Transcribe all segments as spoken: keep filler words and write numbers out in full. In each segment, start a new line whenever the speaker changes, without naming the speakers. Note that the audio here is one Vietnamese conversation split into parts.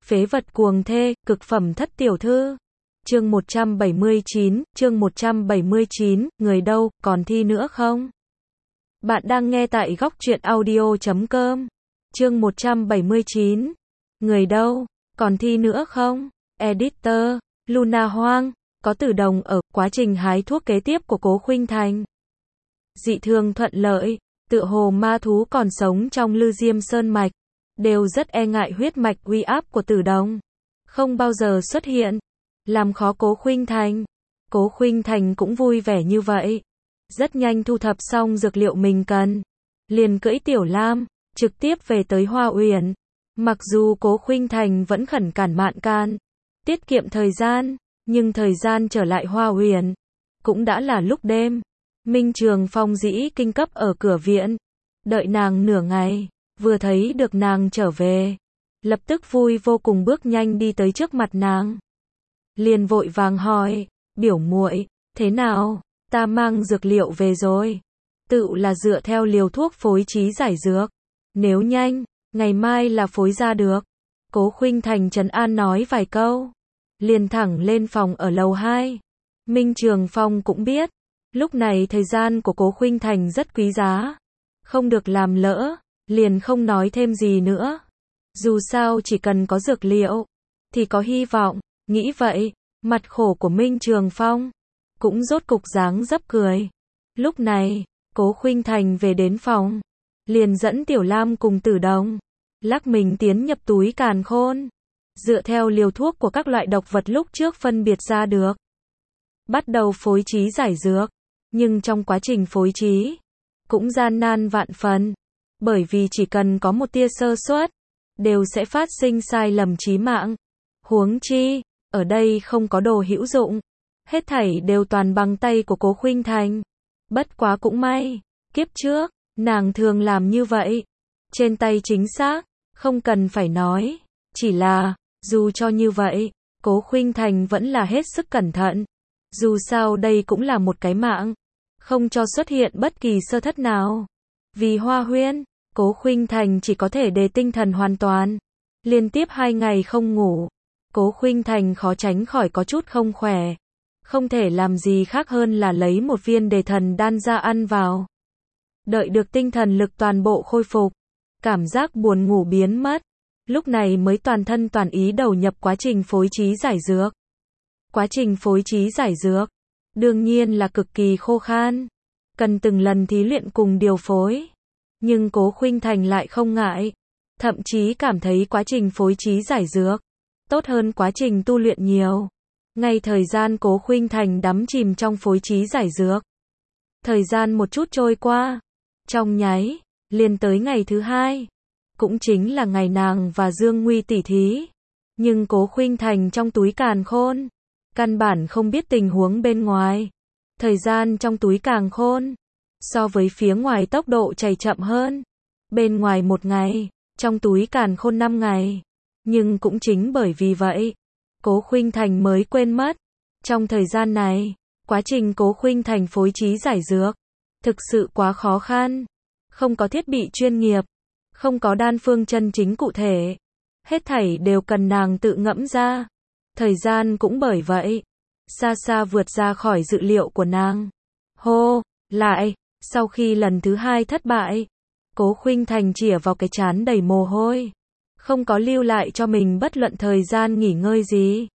Phế vật cuồng thê, cực phẩm thất tiểu thư. Chương một trăm bảy mươi chín, chương một trăm bảy mươi chín, người đâu, còn thi nữa không? Bạn đang nghe tại góc truyện audio chấm com. Chương một trăm bảy mươi chín. Người đâu, còn thi nữa không? Editor, Luna Hoang, có Tử Đồng ở, quá trình hái thuốc kế tiếp của Cố Khuynh Thành dị thường thuận lợi, tựa hồ ma thú còn sống trong Lư Diêm Sơn mạch, đều rất e ngại huyết mạch uy áp của Tử Đồng, không bao giờ xuất hiện, làm khó Cố Khuynh Thành. Cố Khuynh Thành cũng vui vẻ như vậy, rất nhanh thu thập xong dược liệu mình cần, liền cưỡi Tiểu Lam, trực tiếp về tới Hoa Uyển. Mặc dù Cố Khuynh Thành vẫn khẩn cản Mạn Can, tiết kiệm thời gian, nhưng thời gian trở lại Hoa Uyển, cũng đã là lúc đêm. Minh Trường Phong dĩ kinh cấp ở cửa viện, đợi nàng nửa ngày, vừa thấy được nàng trở về, lập tức vui vô cùng bước nhanh đi tới trước mặt nàng. Liền vội vàng hỏi, biểu muội, thế nào, ta mang dược liệu về rồi. Tự là dựa theo liều thuốc phối trí giải dược, nếu nhanh, ngày mai là phối ra được. Cố Khuynh Thành trấn an nói vài câu, liền thẳng lên phòng ở lầu hai. Minh Trường Phong cũng biết, lúc này thời gian của Cố Khuynh Thành rất quý giá, không được làm lỡ, liền không nói thêm gì nữa. Dù sao chỉ cần có dược liệu, thì có hy vọng, nghĩ vậy, mặt khổ của Minh Trường Phong cũng rốt cục dáng dấp cười. Lúc này, Cố Khuynh Thành về đến phòng, liền dẫn Tiểu Lam cùng Tử Đồng, lắc mình tiến nhập túi càn khôn, dựa theo liều thuốc của các loại độc vật lúc trước phân biệt ra được, bắt đầu phối trí giải dược. Nhưng trong quá trình phối trí, cũng gian nan vạn phần, bởi vì chỉ cần có một tia sơ suất, đều sẽ phát sinh sai lầm chí mạng. Huống chi, ở đây không có đồ hữu dụng, hết thảy đều toàn bằng tay của Cố Khuynh Thành. Bất quá cũng may, kiếp trước, nàng thường làm như vậy, trên tay chính xác, không cần phải nói, chỉ là, dù cho như vậy, Cố Khuynh Thành vẫn là hết sức cẩn thận. Dù sao đây cũng là một cái mạng, không cho xuất hiện bất kỳ sơ thất nào. Vì Hoa Huyên, Cố Khuynh Thành chỉ có thể đề tinh thần hoàn toàn. Liên tiếp hai ngày không ngủ, Cố Khuynh Thành khó tránh khỏi có chút không khỏe. Không thể làm gì khác hơn là lấy một viên đề thần đan ra ăn vào. Đợi được tinh thần lực toàn bộ khôi phục, cảm giác buồn ngủ biến mất, lúc này mới toàn thân toàn ý đầu nhập quá trình phối trí giải dược. Quá trình phối trí giải dược, đương nhiên là cực kỳ khô khan, cần từng lần thí luyện cùng điều phối. Nhưng Cố Khuynh Thành lại không ngại, thậm chí cảm thấy quá trình phối trí giải dược tốt hơn quá trình tu luyện nhiều. Ngay thời gian Cố Khuynh Thành đắm chìm trong phối trí giải dược, thời gian một chút trôi qua, trong nháy, liền tới ngày thứ hai, cũng chính là ngày nàng và Dương Nguy tỉ thí. Nhưng Cố Khuynh Thành trong túi càn khôn, căn bản không biết tình huống bên ngoài. Thời gian trong túi càn khôn, so với phía ngoài tốc độ chảy chậm hơn. Bên ngoài một ngày, trong túi càn khôn năm ngày. Nhưng cũng chính bởi vì vậy, Cố Khuynh Thành mới quên mất. Trong thời gian này, quá trình Cố Khuynh Thành phối trí giải dược, thực sự quá khó khăn. Không có thiết bị chuyên nghiệp, không có đan phương chân chính cụ thể. Hết thảy đều cần nàng tự ngẫm ra. Thời gian cũng bởi vậy, xa xa vượt ra khỏi dự liệu của nàng. Hô, lại, sau khi lần thứ hai thất bại, Cố Khuynh Thành chĩa vào cái trán đầy mồ hôi, không có lưu lại cho mình bất luận thời gian nghỉ ngơi gì.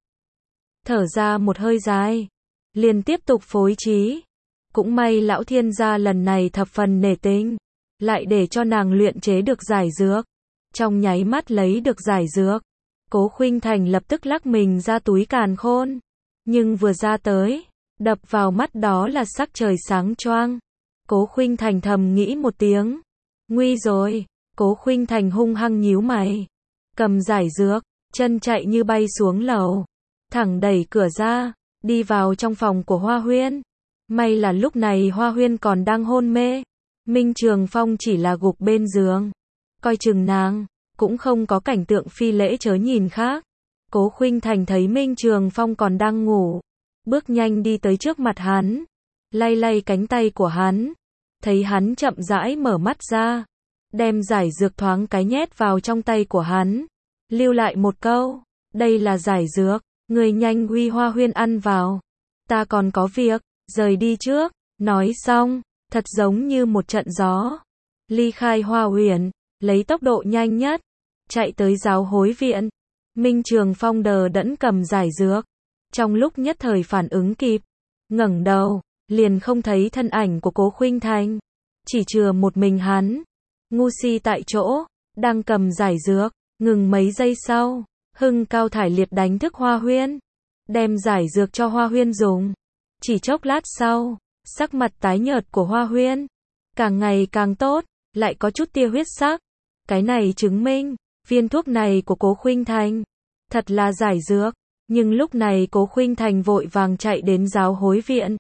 Thở ra một hơi dài, liền tiếp tục phối trí. Cũng may lão thiên gia lần này thập phần nể tình, lại để cho nàng luyện chế được giải dược. Trong nháy mắt lấy được giải dược, Cố Khuynh Thành lập tức lắc mình ra túi càn khôn. Nhưng vừa ra tới, đập vào mắt đó là sắc trời sáng choang. Cố Khuynh Thành thầm nghĩ một tiếng, nguy rồi. Cố Khuynh Thành hung hăng nhíu mày, cầm giải dược, chân chạy như bay xuống lầu, thẳng đẩy cửa ra, đi vào trong phòng của Hoa Huyên. May là lúc này Hoa Huyên còn đang hôn mê, Minh Trường Phong chỉ là gục bên giường, coi chừng nàng, cũng không có cảnh tượng phi lễ chớ nhìn khác. Cố Khuynh Thành thấy Minh Trường Phong còn đang ngủ, bước nhanh đi tới trước mặt hắn, lay lay cánh tay của hắn, thấy hắn chậm rãi mở mắt ra, đem giải dược thoáng cái nhét vào trong tay của hắn, lưu lại một câu, đây là giải dược, người nhanh uy Hoa Huyên ăn vào. Ta còn có việc, rời đi trước. Nói xong, thật giống như một trận gió. Ly khai Hoa Huyền, lấy tốc độ nhanh nhất, chạy tới giáo hối viện. Minh Trường Phong đờ đẫn cầm giải dược. Trong lúc nhất thời phản ứng kịp, ngẩng đầu, liền không thấy thân ảnh của Cố Khuynh Thành. Chỉ chừa một mình hắn. Ngu si tại chỗ, đang cầm giải dược, ngừng mấy giây sau. Hưng cao thải liệt đánh thức Hoa Huyên. Đem giải dược cho Hoa Huyên dùng. Chỉ chốc lát sau, sắc mặt tái nhợt của Hoa Huyên càng ngày càng tốt, lại có chút tia huyết sắc. Cái này chứng minh, viên thuốc này của Cố Khuynh Thành thật là giải dược. Nhưng lúc này Cố Khuynh Thành vội vàng chạy đến giáo hối viện.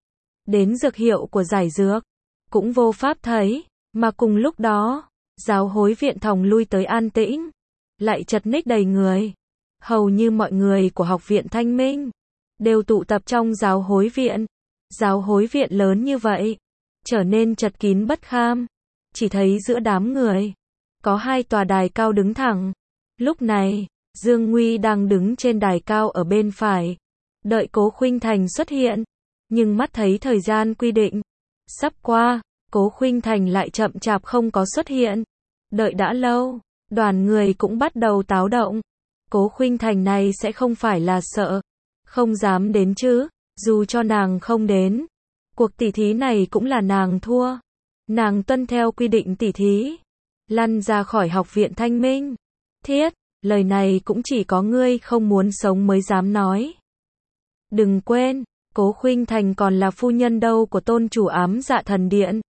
Đến dược hiệu của giải dược, cũng vô pháp thấy, mà cùng lúc đó, giáo hối viện thòng lui tới an tĩnh, lại chật ních đầy người. Hầu như mọi người của học viện Thanh Minh đều tụ tập trong giáo hối viện. Giáo hối viện lớn như vậy, trở nên chật kín bất kham. Chỉ thấy giữa đám người, có hai tòa đài cao đứng thẳng. Lúc này, Dương Nguy đang đứng trên đài cao ở bên phải, đợi Cố Khuynh Thành xuất hiện. Nhưng mắt thấy thời gian quy định sắp qua, Cố Khuynh Thành lại chậm chạp không có xuất hiện. Đợi đã lâu, đoàn người cũng bắt đầu táo động. Cố Khuynh Thành này sẽ không phải là sợ, không dám đến chứ? Dù cho nàng không đến, cuộc tỉ thí này cũng là nàng thua. Nàng tuân theo quy định tỉ thí, lăn ra khỏi học viện Thanh Minh. Thiết, lời này cũng chỉ có ngươi không muốn sống mới dám nói. Đừng quên, Cố Khuynh Thành còn là phu nhân đâu của tôn chủ Ám Dạ Thần Điện.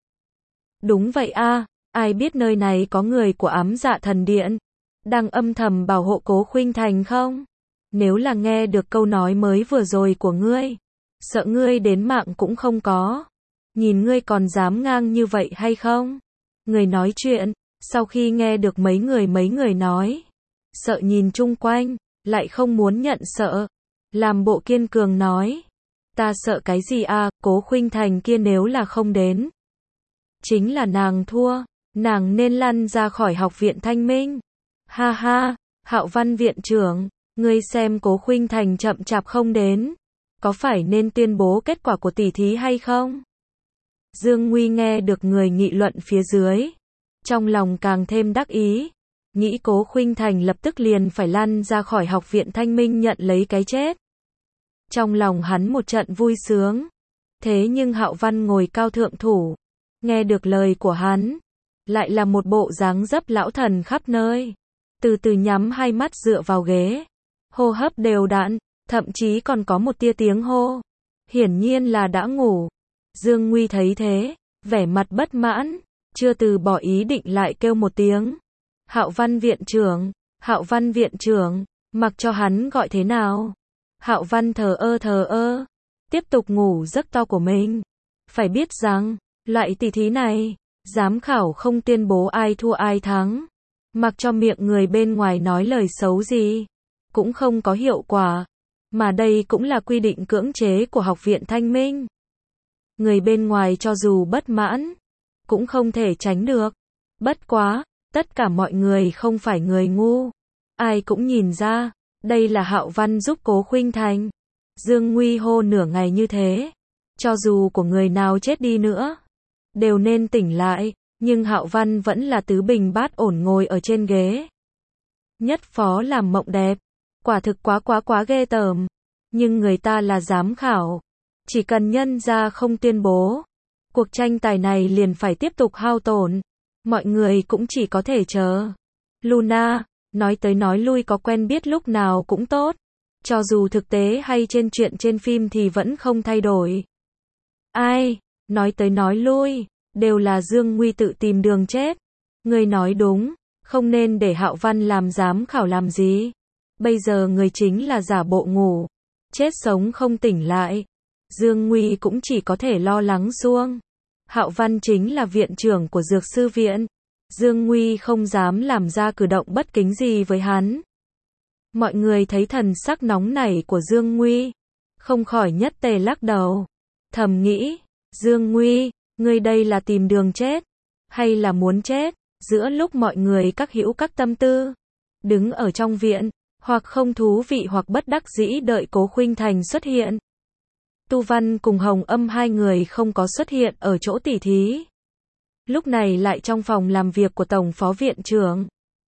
Đúng vậy a, ai biết nơi này có người của Ám Dạ Thần Điện đang âm thầm bảo hộ Cố Khuynh Thành không? Nếu là nghe được câu nói mới vừa rồi của ngươi, sợ ngươi đến mạng cũng không có. Nhìn ngươi còn dám ngang như vậy hay không? Người nói chuyện, sau khi nghe được mấy người mấy người nói, sợ nhìn chung quanh, lại không muốn nhận sợ. Làm bộ kiên cường nói, ta sợ cái gì à, Cố Khuynh Thành kia nếu là không đến, chính là nàng thua, nàng nên lăn ra khỏi học viện Thanh Minh. Ha ha, Hạo Văn viện trưởng, ngươi xem Cố Khuynh Thành chậm chạp không đến, có phải nên tuyên bố kết quả của tỉ thí hay không? Dương Nguy nghe được người nghị luận phía dưới, trong lòng càng thêm đắc ý, nghĩ Cố Khuynh Thành lập tức liền phải lăn ra khỏi học viện Thanh Minh nhận lấy cái chết. Trong lòng hắn một trận vui sướng. Thế nhưng Hạo Văn ngồi cao thượng thủ, nghe được lời của hắn, lại là một bộ dáng dấp lão thần khắp nơi. Từ từ nhắm hai mắt dựa vào ghế, hô hấp đều đặn, thậm chí còn có một tia tiếng hô. Hiển nhiên là đã ngủ. Dương Nguy thấy thế, vẻ mặt bất mãn, chưa từ bỏ ý định lại kêu một tiếng. Hạo Văn viện trưởng, Hạo Văn viện trưởng, mặc cho hắn gọi thế nào. Hạo Văn thờ ơ thờ ơ, tiếp tục ngủ giấc to của mình. Phải biết rằng, loại tỷ thí này, giám khảo không tuyên bố ai thua ai thắng. Mặc cho miệng người bên ngoài nói lời xấu gì, cũng không có hiệu quả. Mà đây cũng là quy định cưỡng chế của học viện Thanh Minh. Người bên ngoài cho dù bất mãn, cũng không thể tránh được. Bất quá, tất cả mọi người không phải người ngu. Ai cũng nhìn ra, đây là Hạo Văn giúp Cố Khuynh Thành. Dương Nguy hô nửa ngày như thế, cho dù của người nào chết đi nữa, đều nên tỉnh lại. Nhưng Hạo Văn vẫn là tứ bình bát ổn ngồi ở trên ghế. Nhất phó làm mộng đẹp. Quả thực quá quá quá ghê tởm. Nhưng người ta là giám khảo. Chỉ cần nhân ra không tuyên bố, cuộc tranh tài này liền phải tiếp tục hao tổn. Mọi người cũng chỉ có thể chờ. Luna, nói tới nói lui có quen biết lúc nào cũng tốt. Cho dù thực tế hay trên chuyện trên phim thì vẫn không thay đổi. Ai, nói tới nói lui, đều là Dương Nguy tự tìm đường chết. Người nói đúng, không nên để Hạo Văn làm giám khảo làm gì. Bây giờ người chính là giả bộ ngủ, chết sống không tỉnh lại. Dương Nguy cũng chỉ có thể lo lắng xuông. Hạo Văn chính là viện trưởng của Dược sư viện. Dương Nguy không dám làm ra cử động bất kính gì với hắn. Mọi người thấy thần sắc nóng nảy của Dương Nguy, không khỏi nhất tề lắc đầu. Thầm nghĩ, Dương Nguy, ngươi đây là tìm đường chết, hay là muốn chết? Giữa lúc mọi người các hữu các tâm tư, đứng ở trong viện, hoặc không thú vị hoặc bất đắc dĩ đợi Cố Khuynh Thành xuất hiện. Tu Văn cùng Hồng Âm hai người không có xuất hiện ở chỗ tỉ thí. Lúc này lại trong phòng làm việc của Tổng Phó Viện trưởng.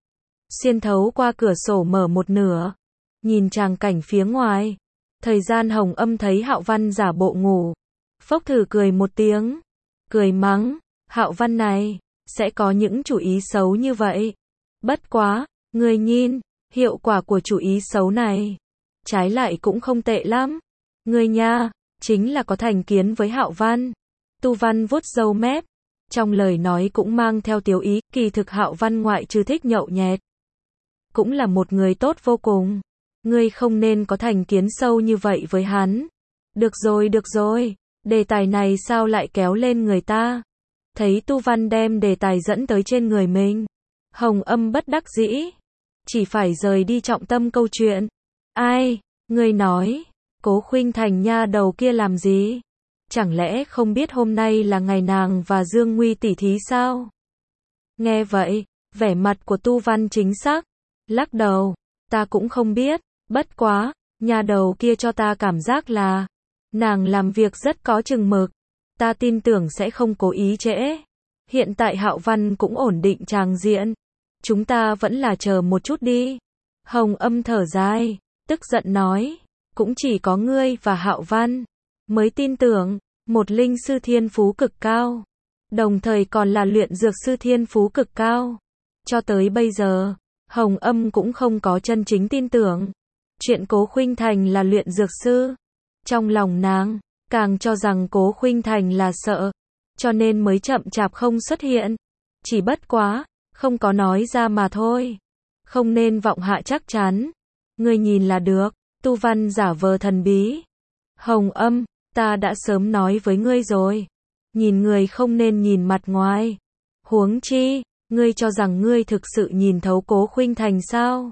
Xuyên thấu qua cửa sổ mở một nửa, nhìn tràng cảnh phía ngoài. Thời gian Hồng Âm thấy Hạo Văn giả bộ ngủ, phốc thử cười một tiếng, cười mắng, Hạo Văn này, sẽ có những chủ ý xấu như vậy. Bất quá, người nhìn, hiệu quả của chủ ý xấu này, trái lại cũng không tệ lắm. Người nha, chính là có thành kiến với Hạo Văn. Tu Văn vuốt râu mép, trong lời nói cũng mang theo tiếu ý, kỳ thực Hạo Văn ngoại trừ thích nhậu nhẹt, cũng là một người tốt vô cùng. Ngươi không nên có thành kiến sâu như vậy với hắn. Được rồi, được rồi, đề tài này sao lại kéo lên người ta? Thấy Tu Văn đem đề tài dẫn tới trên người mình, Hồng Âm bất đắc dĩ, chỉ phải rời đi trọng tâm câu chuyện. Ai, ngươi nói, Cố Khuynh Thành nha đầu kia làm gì? Chẳng lẽ không biết hôm nay là ngày nàng và Dương Nguy tỉ thí sao? Nghe vậy, vẻ mặt của Tu Văn chính xác, lắc đầu, ta cũng không biết, bất quá, nha đầu kia cho ta cảm giác là, nàng làm việc rất có chừng mực, ta tin tưởng sẽ không cố ý trễ. Hiện tại Hạo Văn cũng ổn định tràng diện, chúng ta vẫn là chờ một chút đi. Hồng Âm thở dài, tức giận nói, cũng chỉ có ngươi và Hạo Văn mới tin tưởng, một linh sư thiên phú cực cao, đồng thời còn là luyện dược sư thiên phú cực cao. Cho tới bây giờ, Hồng Âm cũng không có chân chính tin tưởng chuyện Cố Khuynh Thành là luyện dược sư. Trong lòng nàng, càng cho rằng Cố Khuynh Thành là sợ, cho nên mới chậm chạp không xuất hiện. Chỉ bất quá, không có nói ra mà thôi. Không nên vọng hạ chắc chắn. Ngươi nhìn là được. Tu Văn giả vờ thần bí. Hồng Âm, ta đã sớm nói với ngươi rồi. Nhìn người không nên nhìn mặt ngoài. Huống chi, ngươi cho rằng ngươi thực sự nhìn thấu Cố Khuynh Thành sao?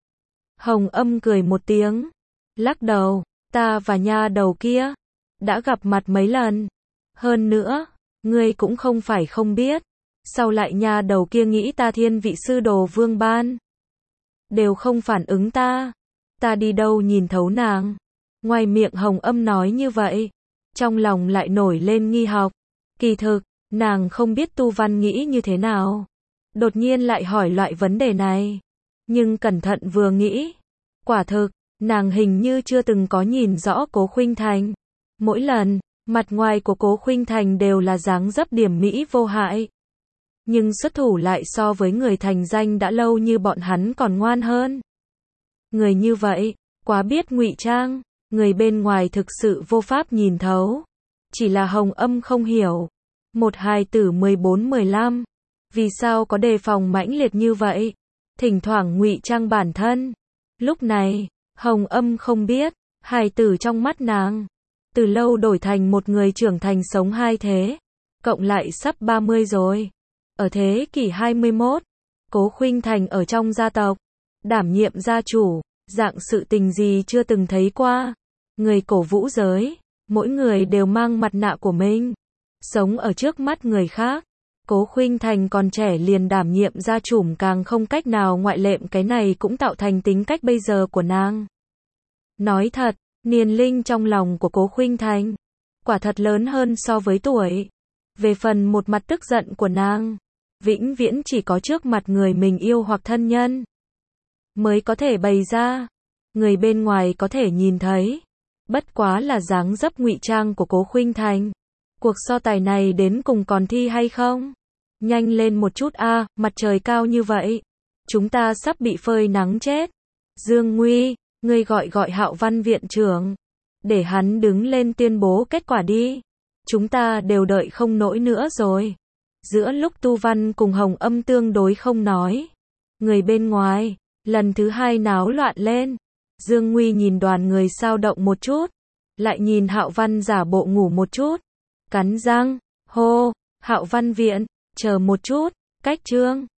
Hồng Âm cười một tiếng, lắc đầu, ta và nha đầu kia đã gặp mặt mấy lần. Hơn nữa, ngươi cũng không phải không biết, sao lại nha đầu kia nghĩ ta thiên vị sư đồ Vương Ban, đều không phản ứng ta. Ta đi đâu nhìn thấu nàng? Ngoài miệng Hồng Âm nói như vậy, trong lòng lại nổi lên nghi học. Kỳ thực, nàng không biết Tu Văn nghĩ như thế nào, đột nhiên lại hỏi loại vấn đề này. Nhưng cẩn thận vừa nghĩ, quả thực, nàng hình như chưa từng có nhìn rõ Cố Khuynh Thành. Mỗi lần, mặt ngoài của Cố Khuynh Thành đều là dáng dấp điểm mỹ vô hại, nhưng xuất thủ lại so với người thành danh đã lâu như bọn hắn còn ngoan hơn. Người như vậy, quá biết ngụy trang, người bên ngoài thực sự vô pháp nhìn thấu. Chỉ là Hồng Âm không hiểu, một hài tử mười bốn mười lăm, vì sao có đề phòng mãnh liệt như vậy, thỉnh thoảng ngụy trang bản thân. Lúc này, Hồng Âm không biết, hài tử trong mắt nàng, từ lâu đổi thành một người trưởng thành sống hai thế, cộng lại sắp ba mươi rồi. Ở thế kỷ hai mươi mốt, Cố Khuynh Thành ở trong gia tộc, đảm nhiệm gia chủ, dạng sự tình gì chưa từng thấy qua. Người cổ vũ giới, mỗi người đều mang mặt nạ của mình, sống ở trước mắt người khác. Cố Khuynh Thành còn trẻ liền đảm nhiệm gia chủ càng không cách nào ngoại lệ, cái này cũng tạo thành tính cách bây giờ của nàng. Nói thật, niên linh trong lòng của Cố Khuynh Thành, quả thật lớn hơn so với tuổi. Về phần một mặt tức giận của nàng, vĩnh viễn chỉ có trước mặt người mình yêu hoặc thân nhân mới có thể bày ra. Người bên ngoài có thể nhìn thấy, bất quá là dáng dấp ngụy trang của Cố Khuynh Thành. Cuộc so tài này đến cùng còn thi hay không? Nhanh lên một chút a, à, mặt trời cao như vậy, chúng ta sắp bị phơi nắng chết. Dương Nguy, ngươi gọi gọi Hạo Văn viện trưởng, để hắn đứng lên tuyên bố kết quả đi. Chúng ta đều đợi không nổi nữa rồi. Giữa lúc Tu Văn cùng Hồng Âm tương đối không nói, người bên ngoài lần thứ hai náo loạn lên. Dương Nguy nhìn đoàn người sao động một chút, lại nhìn Hạo Văn giả bộ ngủ một chút, cắn răng, hô, Hạo Văn viện, chờ một chút, cách chương.